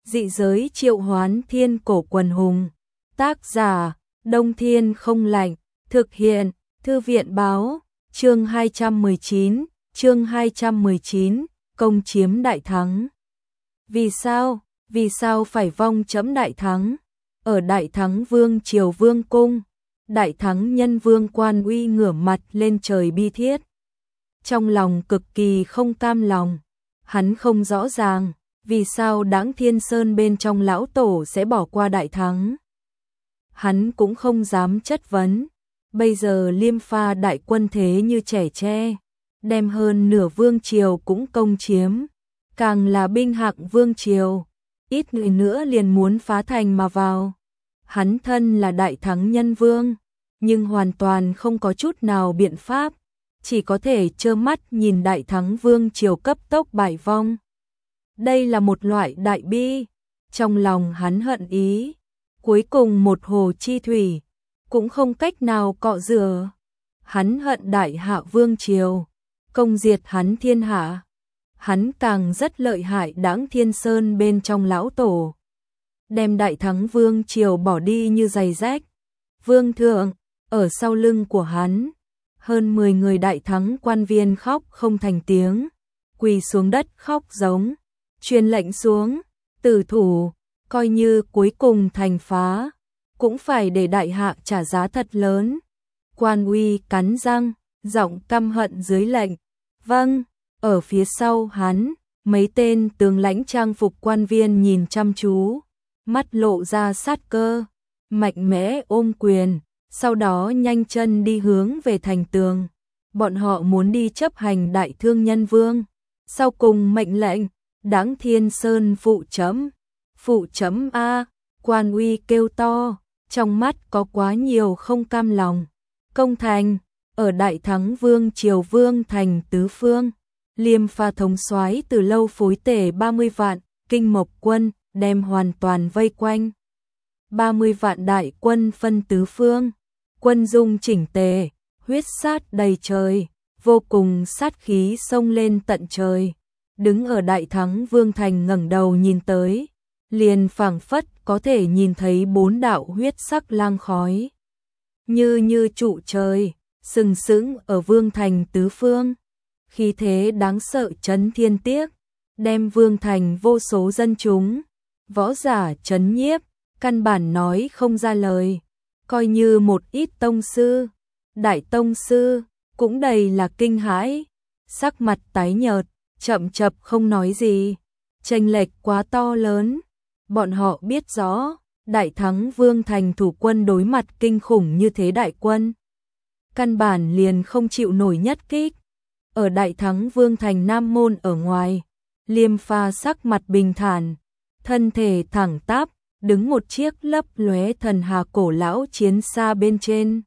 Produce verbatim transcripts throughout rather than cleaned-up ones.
Dị giới triệu hoán thiên cổ quần hùng. Tác giả, Đông Thiên không lạnh. Thực hiện, Thư viện báo. Chương hai trăm mười chín, chương hai trăm mười chín, công chiếm đại thắng. Vì sao? Vì sao phải vong chấm đại thắng? Ở Đại Thắng Vương Triều Vương cung, Đại Thắng Nhân Vương Quan Uy ngửa mặt lên trời bi thiết. Trong lòng cực kỳ không cam lòng, hắn không rõ ràng vì sao Đãng Thiên Sơn bên trong lão tổ sẽ bỏ qua đại thắng. Hắn cũng không dám chất vấn, bây giờ Liêm Pha đại quân thế như trẻ tre, đem hơn nửa vương triều cũng công chiếm, càng là binh hạng vương triều, ít người nữa liền muốn phá thành mà vào. Hắn thân là Đại Thắng Nhân Vương, nhưng hoàn toàn không có chút nào biện pháp, chỉ có thể trơ mắt nhìn Đại Thắng Vương triều cấp tốc bại vong. Đây là một loại đại bi, trong lòng hắn hận ý, cuối cùng một hồ chi thủy, cũng không cách nào cọ rửa. Hắn hận Đại Hạ Vương triều, công diệt hắn thiên hạ. Hắn càng rất lợi hại Đãng Thiên Sơn bên trong lão tổ, đem Đại Thắng Vương triều bỏ đi như giày rách. Vương thượng, ở sau lưng của hắn, hơn mười người Đại Thắng quan viên khóc không thành tiếng, quỳ xuống đất khóc giống, truyền lệnh xuống, tử thủ, coi như cuối cùng thành phá, cũng phải để đại hạ trả giá thật lớn. Quan Uy cắn răng, giọng căm hận dưới lệnh. Vâng. Ở phía sau hắn, mấy tên tướng lãnh trang phục quan viên nhìn chăm chú, mắt lộ ra sát cơ, mạnh mẽ ôm quyền, sau đó nhanh chân đi hướng về thành tường. Bọn họ muốn đi chấp hành Đại Thương Nhân Vương. Sau cùng mệnh lệnh, Đãng Thiên Sơn phụ chấm, phụ chấm A, Quan Uy kêu to, trong mắt có quá nhiều không cam lòng. Công thành, ở Đại Thắng Vương triều Vương thành tứ phương. Liêm Pha thống soái từ lâu phối tể ba mươi vạn, Kinh Mộc quân, đem hoàn toàn vây quanh. ba mươi vạn đại quân phân tứ phương, quân dung chỉnh tề, huyết sát đầy trời, vô cùng sát khí xông lên tận trời. Đứng ở Đại Thắng Vương thành ngẩng đầu nhìn tới, liền phảng phất có thể nhìn thấy bốn đạo huyết sắc lang khói. Như như trụ trời, sừng sững ở Vương thành tứ phương. Khí thế đáng sợ chấn thiên tiếc, đem Vương thành vô số dân chúng, võ giả chấn nhiếp, căn bản nói không ra lời. Coi như một ít tông sư, đại tông sư, cũng đầy là kinh hãi, sắc mặt tái nhợt, chậm chập không nói gì. Chênh lệch quá to lớn, bọn họ biết rõ, Đại Thắng Vương thành thủ quân đối mặt kinh khủng như thế đại quân, căn bản liền không chịu nổi nhất kích. Ở Đại Thắng Vương thành Nam môn ở ngoài, Liêm Pha sắc mặt bình thản, thân thể thẳng tắp, đứng một chiếc lấp lóe thần hà cổ lão chiến xa bên trên.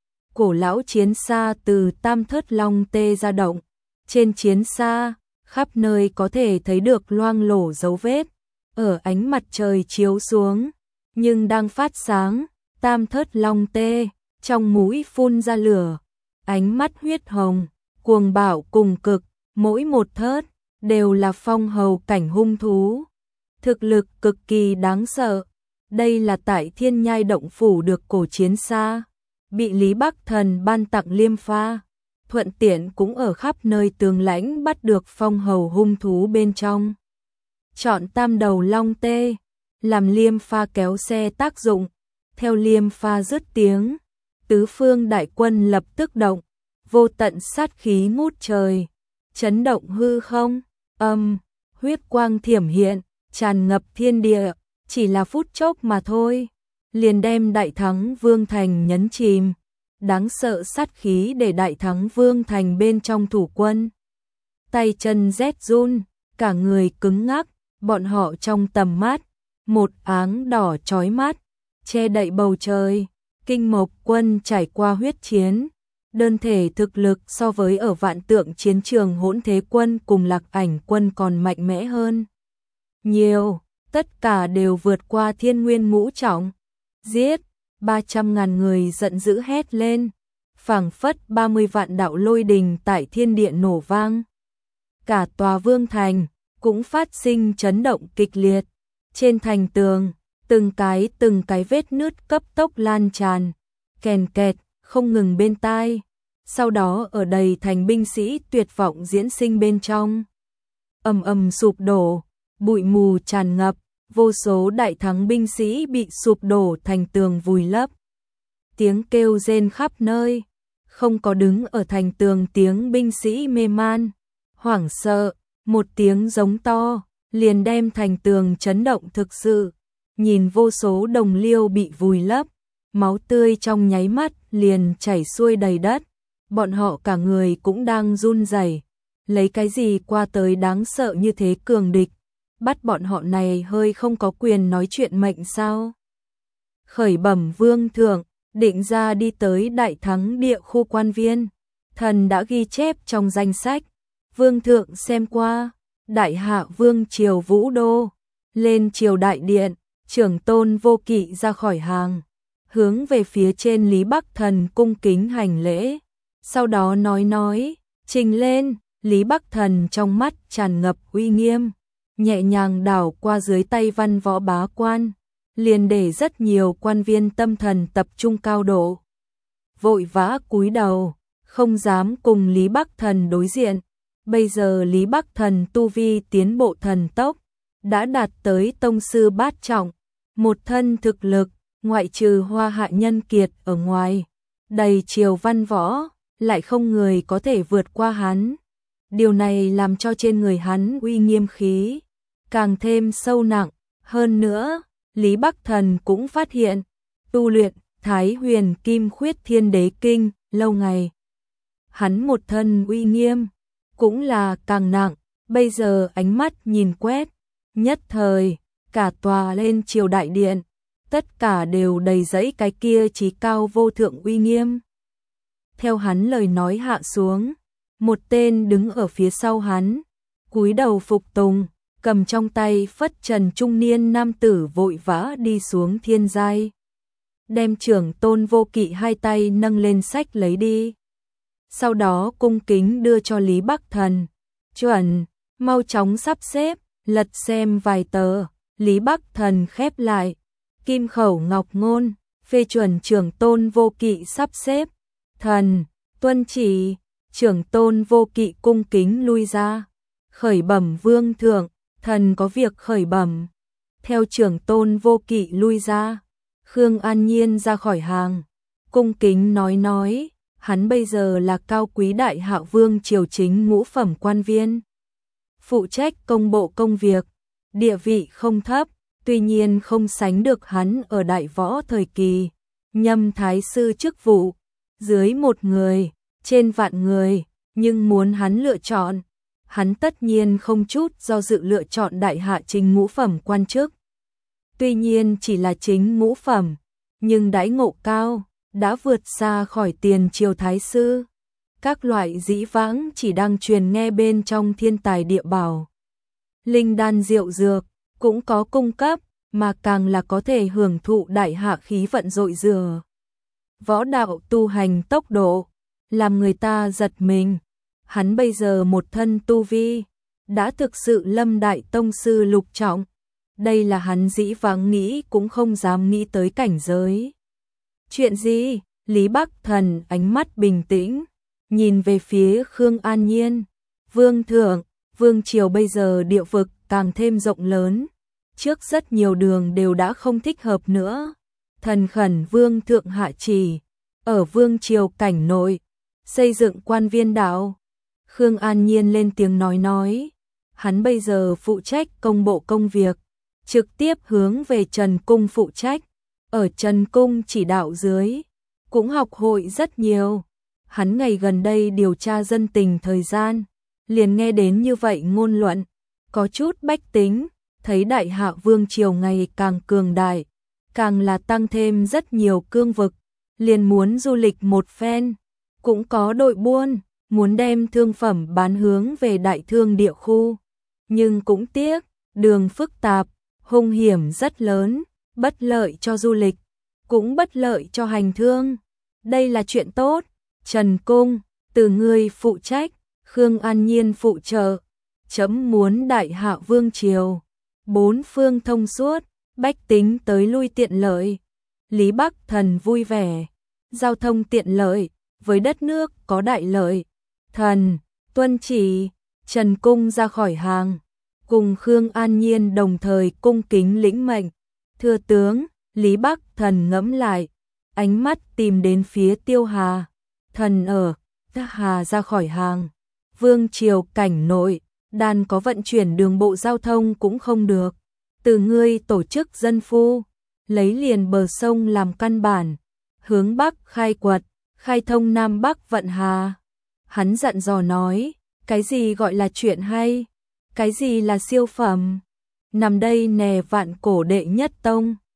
Cổ lão chiến xa từ tam thất long tê ra động, trên chiến xa, khắp nơi có thể thấy được loang lổ dấu vết, ở ánh mặt trời chiếu xuống, nhưng đang phát sáng, tam thất long tê, trong mũi phun ra lửa, ánh mắt huyết hồng, cuồng bạo cùng cực, mỗi một thớt đều là phong hầu cảnh hung thú, thực lực cực kỳ đáng sợ. Đây là tại Thiên Nhai động phủ được cổ chiến xa, bị Lý Bắc Thần ban tặng Liêm Pha, thuận tiện cũng ở khắp nơi tường lãnh bắt được phong hầu hung thú bên trong. Chọn tam đầu long tê, làm Liêm Pha kéo xe tác dụng, theo Liêm Pha dứt tiếng, tứ phương đại quân lập tức động. Vô tận sát khí ngút trời, chấn động hư không, âm, huyết quang thiểm hiện, tràn ngập thiên địa, chỉ là phút chốc mà thôi, liền đem Đại Thắng Vương thành nhấn chìm. Đáng sợ sát khí để Đại Thắng Vương thành bên trong thủ quân, tay chân rét run, cả người cứng ngắc, bọn họ trong tầm mắt, một áng đỏ chói mắt, che đậy bầu trời. Kinh Mộc quân trải qua huyết chiến, đơn thể thực lực so với ở Vạn Tượng chiến trường Hỗn Thế quân cùng Lạc Ảnh quân còn mạnh mẽ hơn nhiều, tất cả đều vượt qua Thiên Nguyên ngũ trọng. Giết, ba trăm ngàn người giận dữ hét lên, phảng phất ba mươi vạn đạo lôi đình tại thiên địa nổ vang. Cả tòa Vương thành cũng phát sinh chấn động kịch liệt, Trên thành tường, từng cái từng cái vết nứt cấp tốc lan tràn, kèn kẹt, không ngừng bên tai. Sau đó ở đầy thành binh sĩ tuyệt vọng diễn sinh bên trong. Ầm ầm sụp đổ, bụi mù tràn ngập, vô số đại thắng binh sĩ bị sụp đổ thành tường vùi lấp. Tiếng kêu rên khắp nơi, không có đứng ở thành tường tiếng binh sĩ mê man, hoảng sợ, một tiếng giống to, liền đem thành tường chấn động thực sự. Nhìn vô số đồng liêu bị vùi lấp, máu tươi trong nháy mắt liền chảy xuôi đầy đất. Bọn họ cả người cũng đang run rẩy, lấy cái gì qua tới đáng sợ như thế cường địch, bắt bọn họ này hơi không có quyền nói chuyện mệnh sao? Khởi bẩm vương thượng, định ra đi tới đại thắng địa khu quan viên, thần đã ghi chép trong danh sách, vương thượng xem qua, đại hạ vương triều Vũ Đô, lên triều đại điện, trưởng tôn Vô Kỵ ra khỏi hàng, hướng về phía trên Lý Bắc Thần cung kính hành lễ, sau đó nói nói, trình lên. Lý Bắc Thần trong mắt tràn ngập uy nghiêm, nhẹ nhàng đảo qua dưới tay văn võ bá quan, liền để rất nhiều quan viên tâm thần tập trung cao độ. Vội vã cúi đầu, không dám cùng Lý Bắc Thần đối diện. Bây giờ Lý Bắc Thần tu vi tiến bộ thần tốc, đã đạt tới tông sư bát trọng, một thân thực lực, ngoại trừ Hoa Hạ nhân kiệt ở ngoài, đầy triều văn võ, lại không người có thể vượt qua hắn. Điều này làm cho trên người hắn uy nghiêm khí càng thêm sâu nặng. Hơn nữa, Lý Bắc Thần cũng phát hiện, tu luyện Thái Huyền Kim Khuyết Thiên Đế Kinh lâu ngày, hắn một thân uy nghiêm cũng là càng nặng. Bây giờ ánh mắt nhìn quét, nhất thời cả tòa lên triều đại điện, tất cả đều đầy dẫy cái kia chí cao vô thượng uy nghiêm. Theo hắn lời nói hạ xuống, một tên đứng ở phía sau hắn, cúi đầu phục tùng, cầm trong tay phất trần trung niên nam tử vội vã đi xuống thiên giai, đem trưởng tôn Vô Kỵ hai tay nâng lên sách lấy đi. Sau đó cung kính đưa cho Lý Bắc Thần, chuẩn, mau chóng sắp xếp, lật xem vài tờ. Lý Bắc Thần khép lại, kim khẩu ngọc ngôn, phê chuẩn trưởng tôn Vô Kỵ sắp xếp. Thần, tuân chỉ. Trưởng tôn Vô Kỵ cung kính lui ra, khởi bẩm vương thượng, thần có việc khởi bẩm. Theo trưởng tôn Vô Kỵ lui ra, Khương An Nhiên ra khỏi hàng, cung kính nói nói, hắn bây giờ là cao quý đại hạ vương triều chính ngũ phẩm quan viên, phụ trách công bộ công việc, địa vị không thấp, tuy nhiên không sánh được hắn ở đại võ thời kỳ, nhâm thái sư chức vụ, dưới một người, trên vạn người, nhưng muốn hắn lựa chọn, hắn tất nhiên không chút do dự lựa chọn đại hạ chính ngũ phẩm quan chức. Tuy nhiên chỉ là chính ngũ phẩm, nhưng đãi ngộ cao, đã vượt xa khỏi tiền triều thái sư. Các loại dĩ vãng chỉ đang truyền nghe bên trong thiên tài địa bảo. Linh đan diệu dược, cũng có cung cấp, mà càng là có thể hưởng thụ đại hạ khí vận dội dừa. Võ đạo tu hành tốc độ, làm người ta giật mình. Hắn bây giờ một thân tu vi, đã thực sự lâm đại tông sư lục trọng. Đây là hắn dĩ vãng nghĩ cũng không dám nghĩ tới cảnh giới. Chuyện gì? Lý Bắc Thần ánh mắt bình tĩnh, nhìn về phía Khương An Nhiên. Vương thượng, vương triều bây giờ địa vực càng thêm rộng lớn. Trước rất nhiều đường đều đã không thích hợp nữa. Thần khẩn vương thượng hạ chỉ, ở vương triều cảnh nội, xây dựng quan viên đạo. Khương An Nhiên lên tiếng nói nói, hắn bây giờ phụ trách công bộ công việc, trực tiếp hướng về Trần Cung phụ trách, ở Trần Cung chỉ đạo dưới, cũng học hội rất nhiều. Hắn ngày gần đây điều tra dân tình thời gian, liền nghe đến như vậy ngôn luận, có chút bách tính, thấy đại hạ vương triều ngày càng cường đại, càng là tăng thêm rất nhiều cương vực, liền muốn du lịch một phen, cũng có đội buôn, muốn đem thương phẩm bán hướng về đại thương địa khu, nhưng cũng tiếc, đường phức tạp, hung hiểm rất lớn, bất lợi cho du lịch, cũng bất lợi cho hành thương. Đây là chuyện tốt. Trần Cung, từ ngươi phụ trách, Khương An Nhiên phụ trợ, chấm muốn đại hạ vương triều, bốn phương thông suốt, bách tính tới lui tiện lợi. Lý Bắc Thần vui vẻ, giao thông tiện lợi, với đất nước có đại lợi. Thần, tuân chỉ, Trần Cung ra khỏi hàng, cùng Khương An Nhiên đồng thời cung kính lĩnh mệnh. Thưa tướng, Lý Bắc Thần ngẫm lại, ánh mắt tìm đến phía Tiêu Hà. Thần ở, Tiêu Hà ra khỏi hàng. Vương triều cảnh nội, đàn có vận chuyển đường bộ giao thông cũng không được. Từ ngươi tổ chức dân phu, lấy liền bờ sông làm căn bản, hướng Bắc khai quật, khai thông Nam Bắc vận hà. Hắn dặn dò nói, cái gì gọi là chuyện hay, cái gì là siêu phẩm. Nằm đây nè vạn cổ đệ nhất tông.